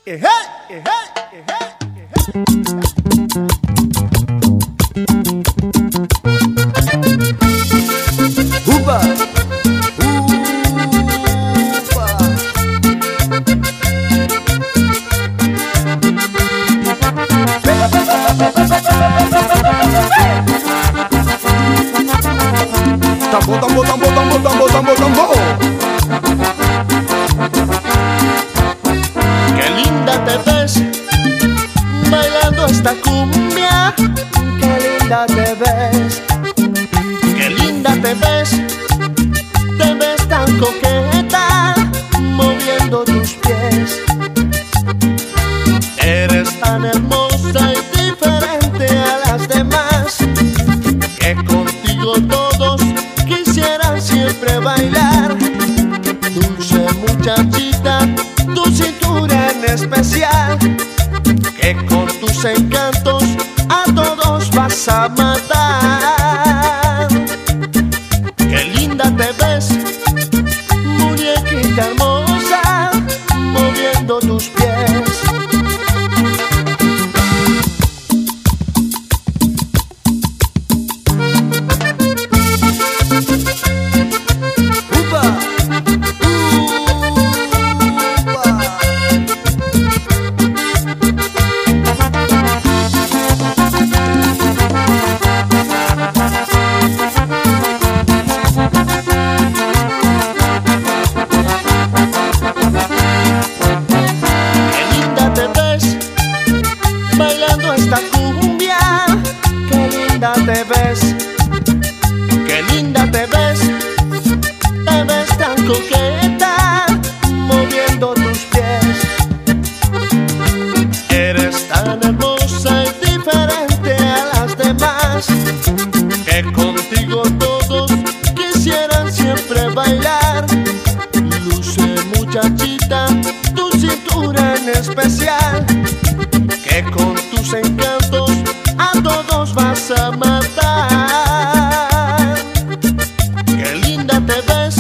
Upa. Tambor, tambor, tambor, tambor, tambor, tambor, tambor. Qué linda te ves bailando esta cumbia. Qué linda te ves. Qué linda te ves tan coqueta, moviendo tus pies. Eres tan hermosa y diferente a las demás, que contigo todos quisieran siempre bailar. Dulce muchachita, tu cintura en especial, que con tus encantos a todos vas a matar. Qué linda te ves, muñequita hermosa, moviendo tus pies. Upa. Bailando esta cumbia, Qué linda te ves. qué linda te ves tan coqueta, Moviendo tus pies. eres tan hermosa y diferente a las demás, que contigo todos quisieran siempre bailar. Luce muchachita, tu cintura en especial, que con tus encantos a todos vas a matar. Qué linda te ves,